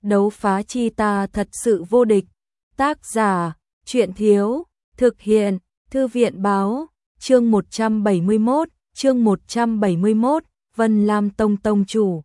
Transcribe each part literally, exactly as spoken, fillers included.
đấu phá chi ta thật sự vô địch. Tác giả, truyện thiếu, thực hiện, thư viện báo, chương một trăm bảy mươi mốt, chương một trăm bảy mươi mốt, Vân Lam Tông tông chủ.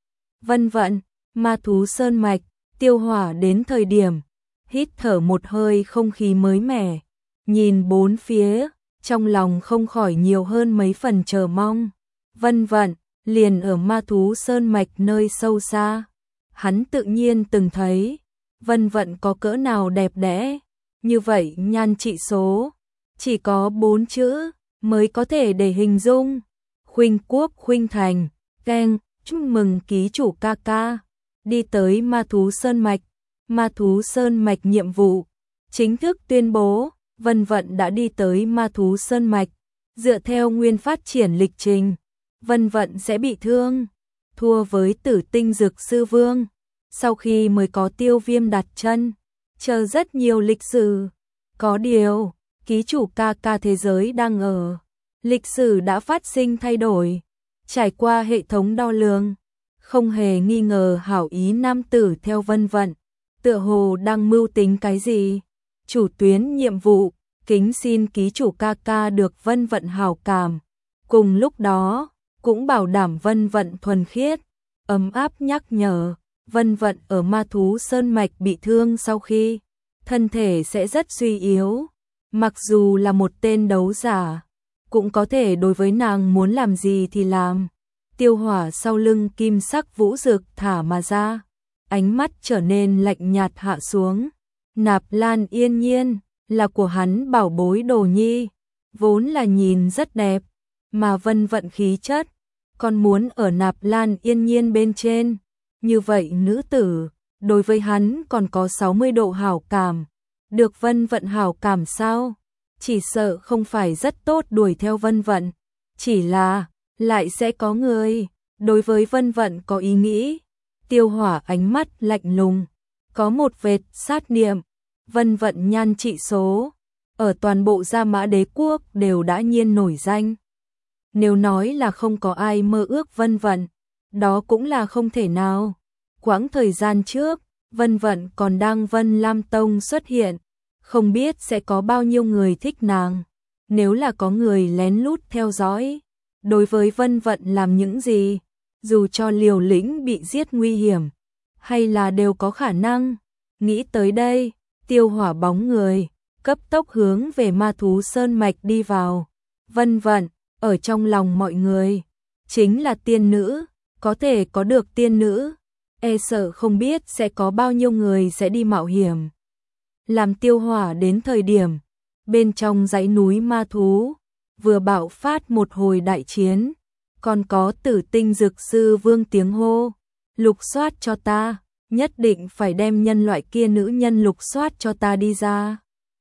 Vân Vận, ma thú sơn mạch, Tiêu Hỏa đến thời điểm, hít thở một hơi không khí mới mẻ, nhìn bốn phía, trong lòng không khỏi nhiều hơn mấy phần chờ mong. Vân Vận, liền ở ma thú sơn mạch nơi sâu xa, hắn tự nhiên từng thấy, Vân Vận có cỡ nào đẹp đẽ, như vậy nhan trị số, chỉ có bốn chữ, mới có thể để hình dung. Khuynh Quốc Khuynh Thành, keng, chúc mừng ký chủ ca ca, đi tới ma thú sơn mạch, ma thú sơn mạch nhiệm vụ, chính thức tuyên bố, Vân Vận đã đi tới ma thú sơn mạch, dựa theo nguyên phát triển lịch trình, Vân Vận sẽ bị thương, thua với Tử Tinh Dược Sư Vương, sau khi mới có Tiêu Viêm đặt chân, chờ rất nhiều lịch sử, có điều, ký chủ ca ca thế giới đang ở, lịch sử đã phát sinh thay đổi, trải qua hệ thống đo lường, không hề nghi ngờ hảo ý nam tử theo Vân Vận, tựa hồ đang mưu tính cái gì, chủ tuyến nhiệm vụ, kính xin ký chủ ca ca được Vân Vận hảo cảm, cùng lúc đó, cũng bảo đảm Vân Vận thuần khiết, ấm áp nhắc nhở, Vân Vận ở ma thú sơn mạch bị thương sau khi, thân thể sẽ rất suy yếu, mặc dù là một tên đấu giả, cũng có thể đối với nàng muốn làm gì thì làm. Tiêu Hỏa sau lưng kim sắc vũ dực thả mà ra, ánh mắt trở nên lạnh nhạt hạ xuống. Nạp Lan Yên Nhiên là của hắn bảo bối đồ nhi, vốn là nhìn rất đẹp, mà Vân Vận khí chất, còn muốn ở Nạp Lan Yên Nhiên bên trên, như vậy nữ tử, đối với hắn còn có sáu mươi độ hảo cảm, được Vân Vận hảo cảm sao? Chỉ sợ không phải rất tốt đuổi theo Vân Vận, chỉ là, lại sẽ có người, đối với Vân Vận có ý nghĩ. Tiêu Hỏa ánh mắt lạnh lùng, có một vệt sát niệm, Vân Vận nhan trị số, ở toàn bộ Gia Mã Đế quốc đều đã nhiên nổi danh. Nếu nói là không có ai mơ ước Vân Vận, đó cũng là không thể nào. Quãng thời gian trước, Vân Vận còn đang Vân Lam Tông xuất hiện, không biết sẽ có bao nhiêu người thích nàng. Nếu là có người lén lút theo dõi, đối với Vân Vận làm những gì, dù cho liều lĩnh bị giết nguy hiểm, hay là đều có khả năng. Nghĩ tới đây, Tiêu Hỏa bóng người, cấp tốc hướng về ma thú sơn mạch đi vào. Vân Vận, ở trong lòng mọi người, chính là tiên nữ, có thể có được tiên nữ, e sợ không biết sẽ có bao nhiêu người sẽ đi mạo hiểm. Làm Tiêu Hỏa đến thời điểm, bên trong dãy núi ma thú, vừa bạo phát một hồi đại chiến, còn có Tử Tinh Dược Sư Vương tiếng hô, lục soát cho ta, nhất định phải đem nhân loại kia nữ nhân lục soát cho ta đi ra.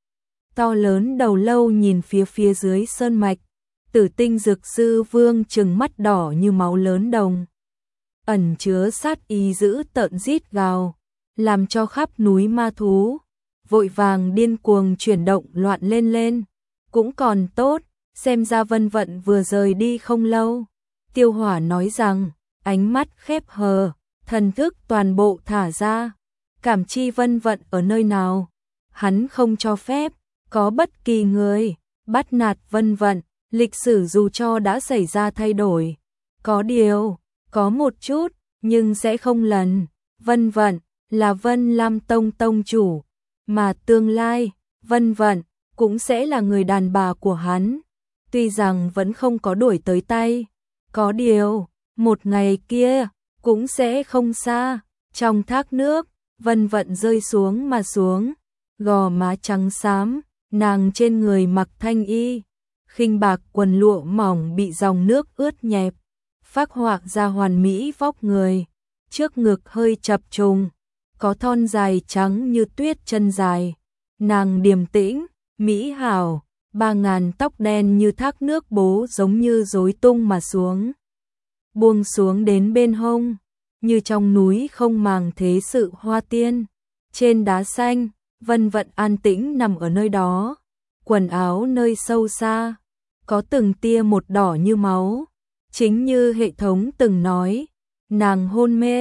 To lớn đầu lâu nhìn phía phía dưới sơn mạch, Tử Tinh Dược Sư Vương trừng mắt đỏ như máu lớn đồng, ẩn chứa sát ý dữ tợn rít gào, làm cho khắp núi ma thú vội vàng điên cuồng chuyển động loạn lên lên. Cũng còn tốt, xem ra Vân Vận vừa rời đi không lâu. Tiêu Hỏa nói rằng, ánh mắt khép hờ, thần thức toàn bộ thả ra, cảm chi Vân Vận ở nơi nào. Hắn không cho phép, có bất kỳ người, bắt nạt Vân Vận, lịch sử dù cho đã xảy ra thay đổi. Có điều, có một chút, nhưng sẽ không lần. Vân Vận, là Vân Lam Tông tông chủ, mà tương lai, Vân Vận, cũng sẽ là người đàn bà của hắn. Tuy rằng vẫn không có đuổi tới tay, có điều, một ngày kia, cũng sẽ không xa. Trong thác nước, Vân Vận rơi xuống mà xuống, gò má trắng xám, nàng trên người mặc thanh y, khinh bạc quần lụa mỏng bị dòng nước ướt nhẹp, phác họa ra hoàn mỹ vóc người, trước ngực hơi chập trùng, có thon dài trắng như tuyết chân dài, nàng điềm tĩnh, mỹ hảo, ba ngàn tóc đen như thác nước bố giống như rối tung mà xuống, buông xuống đến bên hông, như trong núi không màng thế sự hoa tiên. Trên đá xanh, Vân Vận an tĩnh nằm ở nơi đó, quần áo nơi sâu xa, có từng tia một đỏ như máu, chính như hệ thống từng nói, nàng hôn mê,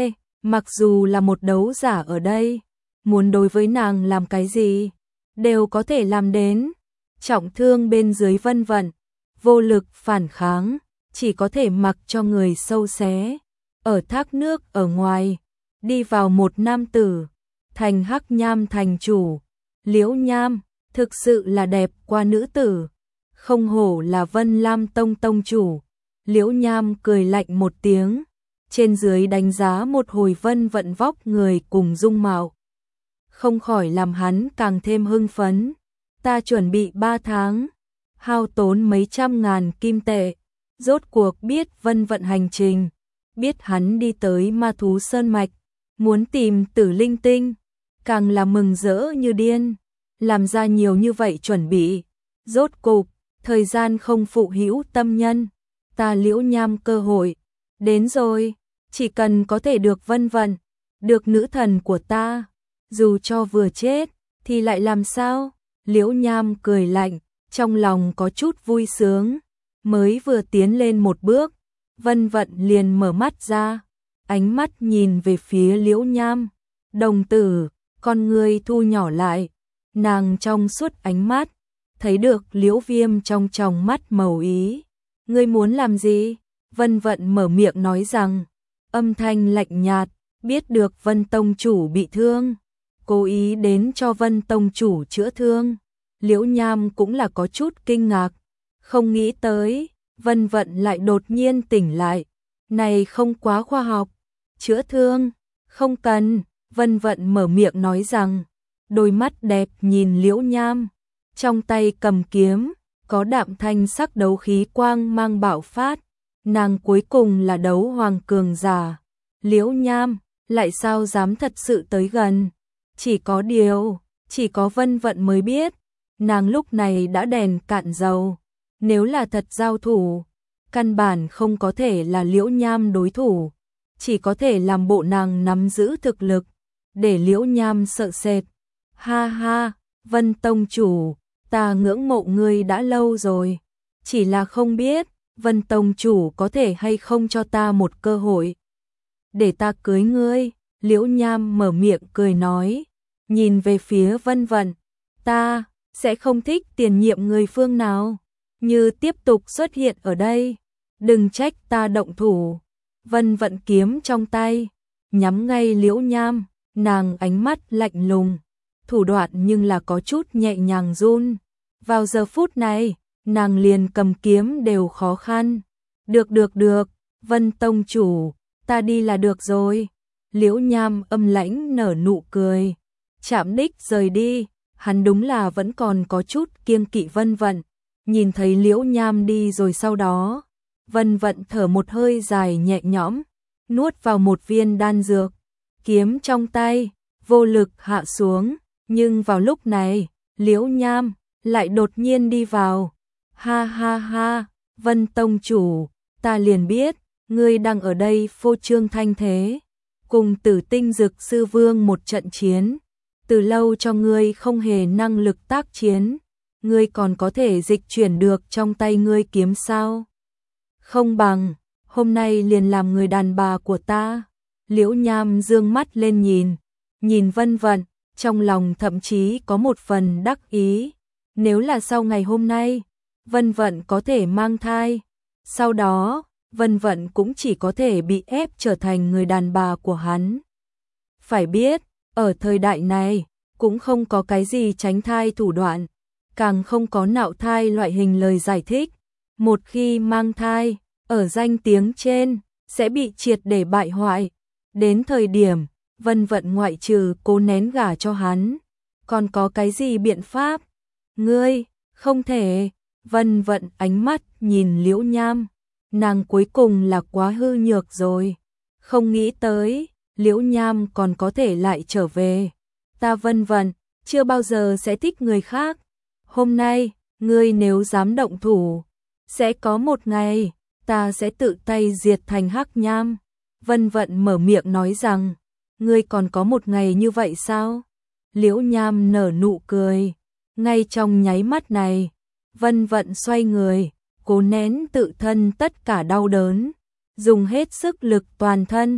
Mặc dù là một đấu giả ở đây, muốn đối với nàng làm cái gì, đều có thể làm đến. Trọng thương bên dưới Vân Vận, vô lực phản kháng, chỉ có thể mặc cho người sâu xé. Ở thác nước ở ngoài, đi vào một nam tử, thành Hắc Nham thành chủ. Liễu Nham, thực sự là đẹp qua nữ tử, không hổ là Vân Lam Tông tông chủ. Liễu Nham cười lạnh một tiếng, trên dưới đánh giá một hồi Vân Vận vóc người cùng dung mạo, không khỏi làm hắn càng thêm hưng phấn. Ta chuẩn bị ba tháng, hao tốn mấy trăm ngàn kim tệ, rốt cuộc biết Vân Vận hành trình, biết hắn đi tới Ma Thú Sơn Mạch, muốn tìm Tử Linh Tinh, càng là mừng rỡ như điên, làm ra nhiều như vậy chuẩn bị. Rốt cục, thời gian không phụ hữu tâm nhân, ta Liễu Nham cơ hội đến rồi, chỉ cần có thể được Vân Vận, được nữ thần của ta, dù cho vừa chết thì lại làm sao? Liễu Nham cười lạnh, trong lòng có chút vui sướng, mới vừa tiến lên một bước, Vân Vận liền mở mắt ra, ánh mắt nhìn về phía Liễu Nham. Đồng tử, con người thu nhỏ lại, nàng trong suốt ánh mắt, thấy được Liễu Viêm trong tròng mắt màu ý. Ngươi muốn làm gì? Vân Vận mở miệng nói rằng, âm thanh lạnh nhạt, biết được Vân Tông chủ bị thương, cố ý đến cho Vân Tông chủ chữa thương. Liễu Nham cũng là có chút kinh ngạc, không nghĩ tới, Vân Vận lại đột nhiên tỉnh lại, này không quá khoa học. Chữa thương, không cần. Vân Vận mở miệng nói rằng, đôi mắt đẹp nhìn Liễu Nham, trong tay cầm kiếm, có đạm thanh sắc đấu khí quang mang bạo phát, nàng cuối cùng là đấu hoàng cường giả. Liễu Nham, lại sao dám thật sự tới gần? Chỉ có điều, chỉ có Vân Vận mới biết, nàng lúc này đã đèn cạn dầu, nếu là thật giao thủ, căn bản không có thể là Liễu Nham đối thủ, chỉ có thể làm bộ nàng nắm giữ thực lực, để Liễu Nham sợ sệt. Ha ha, Vân Tông chủ, ta ngưỡng mộ ngươi đã lâu rồi, chỉ là không biết, Vân Tông chủ có thể hay không cho ta một cơ hội, để ta cưới ngươi. Liễu Nham mở miệng cười nói, nhìn về phía Vân Vận, ta sẽ không thích tiền nhiệm người phương nào, như tiếp tục xuất hiện ở đây, đừng trách ta động thủ. Vân Vận kiếm trong tay, nhắm ngay Liễu Nham, nàng ánh mắt lạnh lùng, thủ đoạn nhưng là có chút nhẹ nhàng run. Vào giờ phút này, nàng liền cầm kiếm đều khó khăn. Được được được, Vân Tông chủ, ta đi là được rồi. Liễu Nham âm lãnh nở nụ cười, chạm đích rời đi. Hắn đúng là vẫn còn có chút kiêng kỵ Vân Vận. Nhìn thấy Liễu Nham đi rồi sau đó, Vân Vận thở một hơi dài nhẹ nhõm, nuốt vào một viên đan dược, kiếm trong tay, vô lực hạ xuống. Nhưng vào lúc này, Liễu Nham lại đột nhiên đi vào. Ha ha ha, Vân Tông chủ, ta liền biết, ngươi đang ở đây phô trương thanh thế, cùng Tử Tinh Dực Sư Vương một trận chiến. Từ lâu cho ngươi không hề năng lực tác chiến, ngươi còn có thể dịch chuyển được trong tay ngươi kiếm sao? Không bằng, hôm nay liền làm người đàn bà của ta. Liễu Nham dương mắt lên nhìn, nhìn Vân Vận, trong lòng thậm chí có một phần đắc ý. Nếu là sau ngày hôm nay, Vân Vận có thể mang thai, sau đó, Vân Vận cũng chỉ có thể bị ép trở thành người đàn bà của hắn. Phải biết, ở thời đại này, cũng không có cái gì tránh thai thủ đoạn, càng không có nạo thai loại hình lời giải thích. Một khi mang thai, ở danh tiếng trên, sẽ bị triệt để bại hoại. Đến thời điểm, Vân Vận ngoại trừ cố nén gả cho hắn, còn có cái gì biện pháp? Ngươi, không thể. Vân Vận ánh mắt nhìn Liễu Nham, nàng cuối cùng là quá hư nhược rồi. Không nghĩ tới, Liễu Nham còn có thể lại trở về. Ta Vân Vận, chưa bao giờ sẽ thích người khác. Hôm nay, ngươi nếu dám động thủ, sẽ có một ngày, ta sẽ tự tay diệt thành Hắc Nham. Vân Vận mở miệng nói rằng, ngươi còn có một ngày như vậy sao? Liễu Nham nở nụ cười. Ngay trong nháy mắt này, Vân Vận xoay người, cố nén tự thân tất cả đau đớn, dùng hết sức lực toàn thân,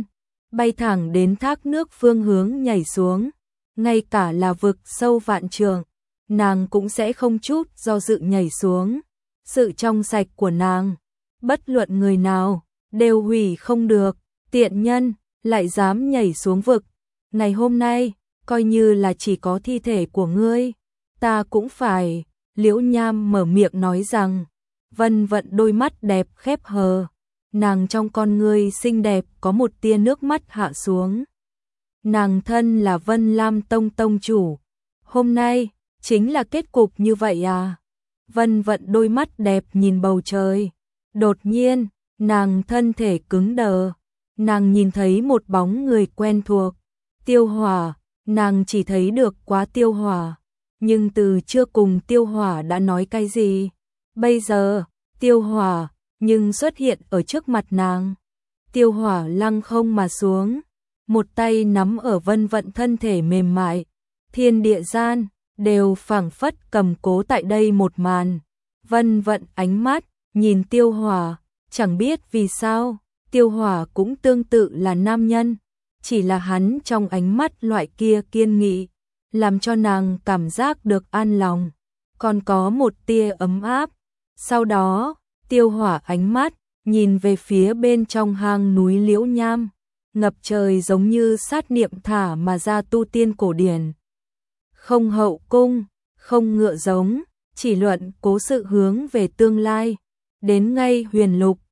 bay thẳng đến thác nước phương hướng nhảy xuống, ngay cả là vực sâu vạn trượng, nàng cũng sẽ không chút do dự nhảy xuống. Sự trong sạch của nàng, bất luận người nào, đều hủy không được, tiện nhân, lại dám nhảy xuống vực. Ngày hôm nay, coi như là chỉ có thi thể của ngươi, ta cũng phải. Liễu Nham mở miệng nói rằng, Vân Vận đôi mắt đẹp khép hờ, nàng trong con ngươi xinh đẹp có một tia nước mắt hạ xuống. Nàng thân là Vân Lam Tông tông chủ, hôm nay chính là kết cục như vậy à? Vân Vận đôi mắt đẹp nhìn bầu trời, đột nhiên, nàng thân thể cứng đờ, nàng nhìn thấy một bóng người quen thuộc, Tiêu Hỏa, nàng chỉ thấy được quá Tiêu Hỏa, nhưng từ chưa cùng Tiêu Hỏa đã nói cái gì. Bây giờ, Tiêu Hỏa, nhưng xuất hiện ở trước mặt nàng. Tiêu Hỏa lăng không mà xuống, một tay nắm ở Vân Vận thân thể mềm mại, thiên địa gian, đều phảng phất cầm cố tại đây một màn. Vân Vận ánh mắt, nhìn Tiêu Hỏa, chẳng biết vì sao, Tiêu Hỏa cũng tương tự là nam nhân, chỉ là hắn trong ánh mắt loại kia kiên nghị, làm cho nàng cảm giác được an lòng, còn có một tia ấm áp. Sau đó, Tiêu Hỏa ánh mắt, nhìn về phía bên trong hang núi Liễu Nham, ngập trời giống như sát niệm thả mà ra tu tiên cổ điển. Không hậu cung, không ngựa giống, chỉ luận cố sự hướng về tương lai, đến ngay huyền lục,